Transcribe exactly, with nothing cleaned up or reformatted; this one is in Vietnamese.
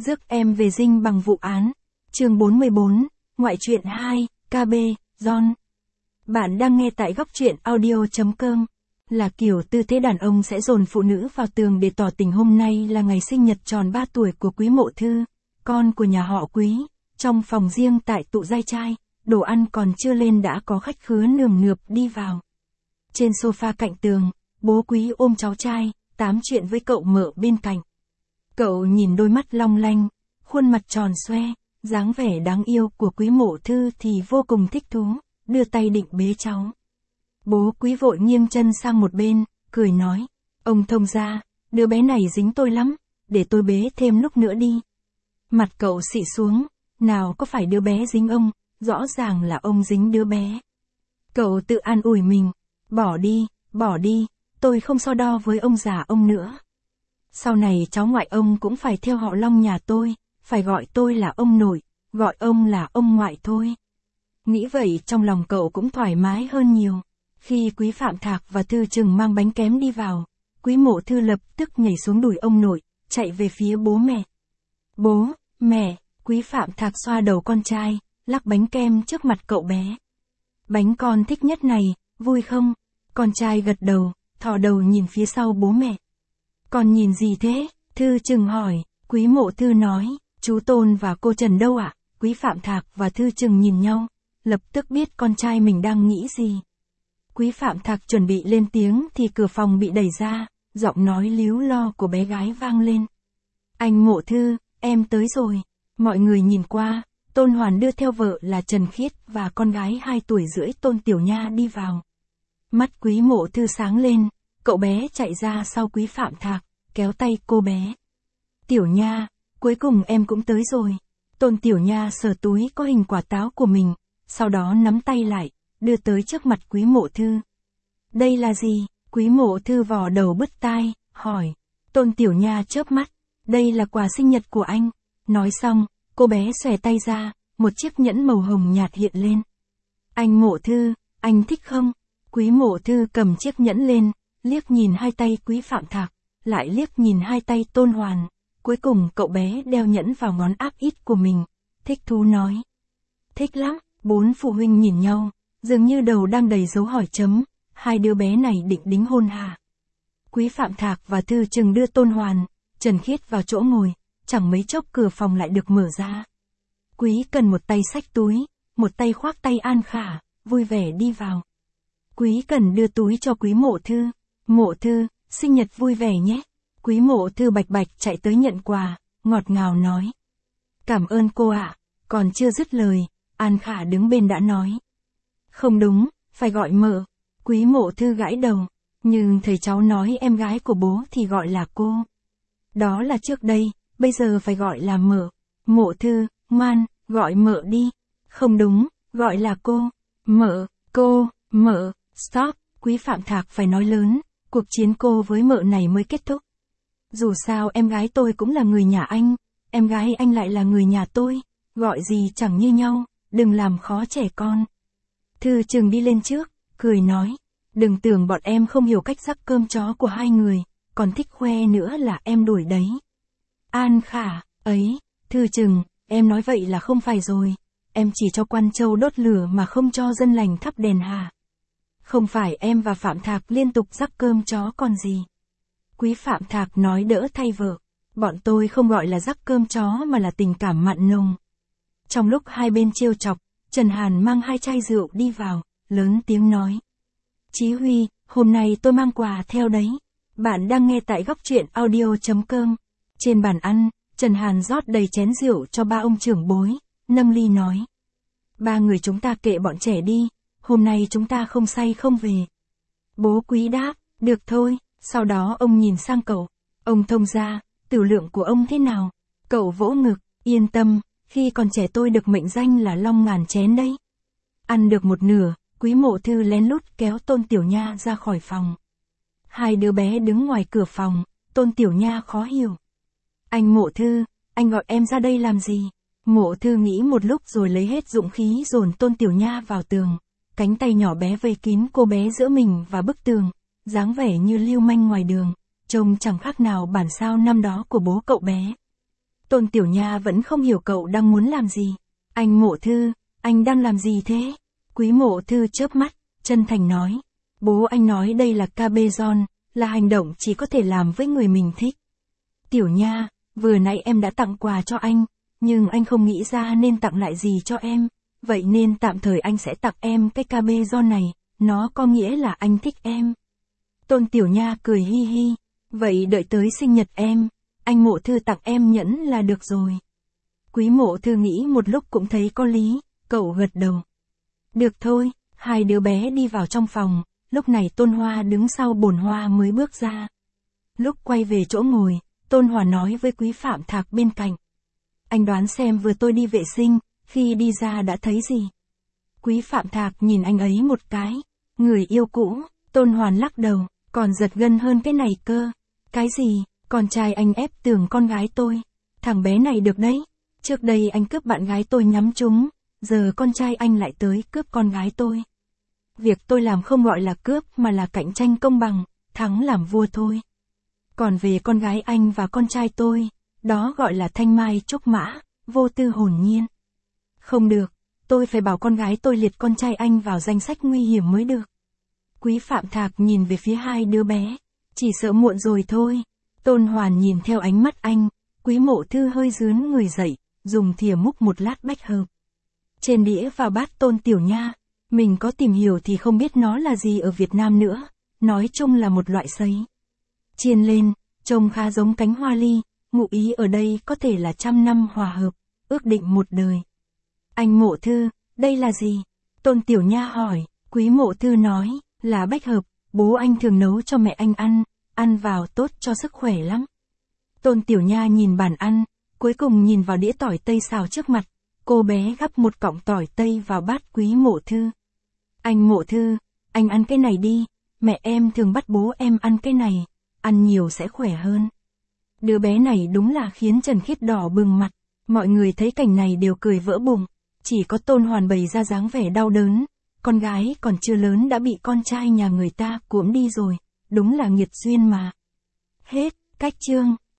Rước em về dinh bằng vụ án. Chương bốn mươi bốn, Ngoại truyện hai, ca bê, John. Bạn đang nghe tại góc truyện audio chấm com. Là kiểu tư thế đàn ông sẽ dồn phụ nữ vào tường để tỏ tình. Hôm nay là ngày sinh nhật tròn ba tuổi của Quý Mộ Thư, con của nhà họ Quý. Trong phòng riêng tại tụ giai trai, đồ ăn còn chưa lên đã có khách khứa nườm nượp đi vào. Trên sofa cạnh tường, bố Quý ôm cháu trai, tám chuyện với cậu Mợ bên cạnh. Cậu nhìn đôi mắt long lanh, khuôn mặt tròn xoe, dáng vẻ đáng yêu của Quý Mộ Thư thì vô cùng thích thú, đưa tay định bế cháu. Bố Quý vội nghiêng chân sang một bên, cười nói, ông thông gia, đứa bé này dính tôi lắm, để tôi bế thêm lúc nữa đi. Mặt cậu xị xuống, nào có phải đứa bé dính ông, rõ ràng là ông dính đứa bé. Cậu tự an ủi mình, bỏ đi, bỏ đi, tôi không so đo với ông già ông nữa. Sau này cháu ngoại ông cũng phải theo họ Long nhà tôi, phải gọi tôi là ông nội, gọi ông là ông ngoại thôi. Nghĩ vậy trong lòng cậu cũng thoải mái hơn nhiều. Khi Quý Phạm Thạc và Thư Trừng mang bánh kém đi vào, Quý Mộ Thư lập tức nhảy xuống đùi ông nội, chạy về phía bố mẹ. Bố, mẹ, Quý Phạm Thạc xoa đầu con trai, lắc bánh kem trước mặt cậu bé. Bánh con thích nhất này, vui không? Con trai gật đầu, thò đầu nhìn phía sau bố mẹ. Con nhìn gì thế? Thư Trừng hỏi. Quý Mộ Thư nói, chú Tôn và cô Trần đâu ạ? Quý Phạm Thạc và Thư Trừng nhìn nhau, lập tức biết con trai mình đang nghĩ gì. Quý Phạm Thạc chuẩn bị lên tiếng thì cửa phòng bị đẩy ra, giọng nói líu lo của bé gái vang lên. Anh Mộ Thư, em tới rồi. Mọi người nhìn qua, Tôn Hoàn đưa theo vợ là Trần Khiết và con gái hai tuổi rưỡi Tôn Tiểu Nha đi vào. Mắt Quý Mộ Thư sáng lên, cậu bé chạy ra sau Quý Phạm Thạc, kéo tay cô bé. Tiểu Nha, cuối cùng em cũng tới rồi. Tôn Tiểu Nha sờ túi có hình quả táo của mình, sau đó nắm tay lại, đưa tới trước mặt Quý Mộ Thư. Đây là gì? Quý Mộ Thư vò đầu bứt tai, hỏi. Tôn Tiểu Nha chớp mắt. Đây là quà sinh nhật của anh. Nói xong, cô bé xòe tay ra, một chiếc nhẫn màu hồng nhạt hiện lên. Anh Mộ Thư, anh thích không? Quý Mộ Thư cầm chiếc nhẫn lên, liếc nhìn hai tay Quý Phạm Thạc, lại liếc nhìn hai tay Tôn Hoàn. Cuối cùng cậu bé đeo nhẫn vào ngón áp út của mình, thích thú nói. Thích lắm. Bốn phụ huynh nhìn nhau, dường như đầu đang đầy dấu hỏi chấm, hai đứa bé này định đính hôn hả? Quý Phạm Thạc và Thư Trừng đưa Tôn Hoàn, Trần Khiết vào chỗ ngồi, chẳng mấy chốc cửa phòng lại được mở ra. Quý Cần một tay xách túi, một tay khoác tay An Khả, vui vẻ đi vào. Quý Cần đưa túi cho Quý Mộ Thư. Mộ Thư, sinh nhật vui vẻ nhé. Quý Mộ Thư bạch bạch chạy tới nhận quà, ngọt ngào nói. Cảm ơn cô ạ. Còn chưa dứt lời, An Khả đứng bên đã nói. Không đúng, phải gọi Mợ. Quý Mộ Thư gãi đầu, nhưng thầy cháu nói em gái của bố thì gọi là cô. Đó là trước đây, bây giờ phải gọi là Mợ. Mộ Thư, ngoan, gọi Mợ đi. Không đúng, gọi là cô. Mợ, cô, Mợ, stop. Quý Phạm Thạc phải nói lớn, cuộc chiến cô với Mợ này mới kết thúc. Dù sao em gái tôi cũng là người nhà anh, em gái anh lại là người nhà tôi, gọi gì chẳng như nhau, đừng làm khó trẻ con. Thư Trừng đi lên trước, cười nói, đừng tưởng bọn em không hiểu cách rắc cơm chó của hai người, còn thích khoe nữa là em đuổi đấy. An Khả, ấy, Thư Trừng, em nói vậy là không phải rồi, em chỉ cho quan châu đốt lửa mà không cho dân lành thắp đèn hả? Không phải em và Phạm Thạc liên tục rắc cơm chó còn gì. Quý Phạm Thạc nói đỡ thay vợ, bọn tôi không gọi là rắc cơm chó mà là tình cảm mặn nồng. Trong lúc hai bên trêu chọc, Trần Hàn mang hai chai rượu đi vào, lớn tiếng nói. Chí Huy, hôm nay tôi mang quà theo đấy. Bạn đang nghe tại góc truyện audio chấm com. Trên bàn ăn, Trần Hàn rót đầy chén rượu cho ba ông trưởng bối, nâng ly nói. Ba người chúng ta kệ bọn trẻ đi, hôm nay chúng ta không say không về. Bố Quý đáp, được thôi, sau đó ông nhìn sang cậu. Ông thông gia, tử lượng của ông thế nào? Cậu vỗ ngực, yên tâm. Khi còn trẻ tôi được mệnh danh là Long ngàn chén đấy. Ăn được một nửa, Quý Mộ Thư lén lút kéo Tôn Tiểu Nha ra khỏi phòng. Hai đứa bé đứng ngoài cửa phòng, Tôn Tiểu Nha khó hiểu. Anh Mộ Thư, anh gọi em ra đây làm gì? Mộ Thư nghĩ một lúc rồi lấy hết dũng khí dồn Tôn Tiểu Nha vào tường. Cánh tay nhỏ bé vây kín cô bé giữa mình và bức tường, dáng vẻ như lưu manh ngoài đường, trông chẳng khác nào bản sao năm đó của bố cậu bé. Tôn Tiểu Nha vẫn không hiểu cậu đang muốn làm gì. Anh Mộ Thư, anh đang làm gì thế? Quý Mộ Thư chớp mắt, chân thành nói. Bố anh nói đây là ca bê John, là hành động chỉ có thể làm với người mình thích. Tiểu Nha, vừa nãy em đã tặng quà cho anh, nhưng anh không nghĩ ra nên tặng lại gì cho em. Vậy nên tạm thời anh sẽ tặng em cái ca bê John này, nó có nghĩa là anh thích em. Tôn Tiểu Nha cười hi hi. Vậy đợi tới sinh nhật em, anh Mộ Thư tặng em nhẫn là được rồi. Quý Mộ Thư nghĩ một lúc cũng thấy có lý, cậu gật đầu. Được thôi, hai đứa bé đi vào trong phòng, lúc này Tôn Hoa đứng sau bồn hoa mới bước ra. Lúc quay về chỗ ngồi, Tôn Hoa nói với Quý Phạm Thạc bên cạnh. Anh đoán xem vừa tôi đi vệ sinh, khi đi ra đã thấy gì? Quý Phạm Thạc nhìn anh ấy một cái. Người yêu cũ, Tôn Hoàn lắc đầu, còn giật gân hơn cái này cơ. Cái gì, con trai anh ép tưởng con gái tôi. Thằng bé này được đấy. Trước đây anh cướp bạn gái tôi nhắm trúng, giờ con trai anh lại tới cướp con gái tôi. Việc tôi làm không gọi là cướp mà là cạnh tranh công bằng, thắng làm vua thôi. Còn về con gái anh và con trai tôi, đó gọi là thanh mai trúc mã, vô tư hồn nhiên. Không được, tôi phải bảo con gái tôi liệt con trai anh vào danh sách nguy hiểm mới được. Quý Phạm Thạc nhìn về phía hai đứa bé, chỉ sợ muộn rồi thôi. Tôn Hoàn nhìn theo ánh mắt anh, Quý Mộ Thư hơi rướn người dậy, dùng thìa múc một lát bách hợp. Trên đĩa vào bát Tôn Tiểu Nha, mình có tìm hiểu thì không biết nó là gì ở Việt Nam nữa, nói chung là một loại sấy. Chiên lên, trông khá giống cánh hoa ly, ngụ ý ở đây có thể là trăm năm hòa hợp, ước định một đời. Anh Mộ Thư, đây là gì? Tôn Tiểu Nha hỏi, Quý Mộ Thư nói, là bách hợp, bố anh thường nấu cho mẹ anh ăn, ăn vào tốt cho sức khỏe lắm. Tôn Tiểu Nha nhìn bàn ăn, cuối cùng nhìn vào đĩa tỏi tây xào trước mặt, cô bé gắp một cọng tỏi tây vào bát Quý Mộ Thư. Anh Mộ Thư, anh ăn cái này đi, mẹ em thường bắt bố em ăn cái này, ăn nhiều sẽ khỏe hơn. Đứa bé này đúng là khiến Trần Khiết đỏ bừng mặt, mọi người thấy cảnh này đều cười vỡ bụng, chỉ có Tôn Hoàn bày ra dáng vẻ đau đớn, con gái còn chưa lớn đã bị con trai nhà người ta cuỗm đi rồi, đúng là nghiệt duyên mà. Hết, cách chương.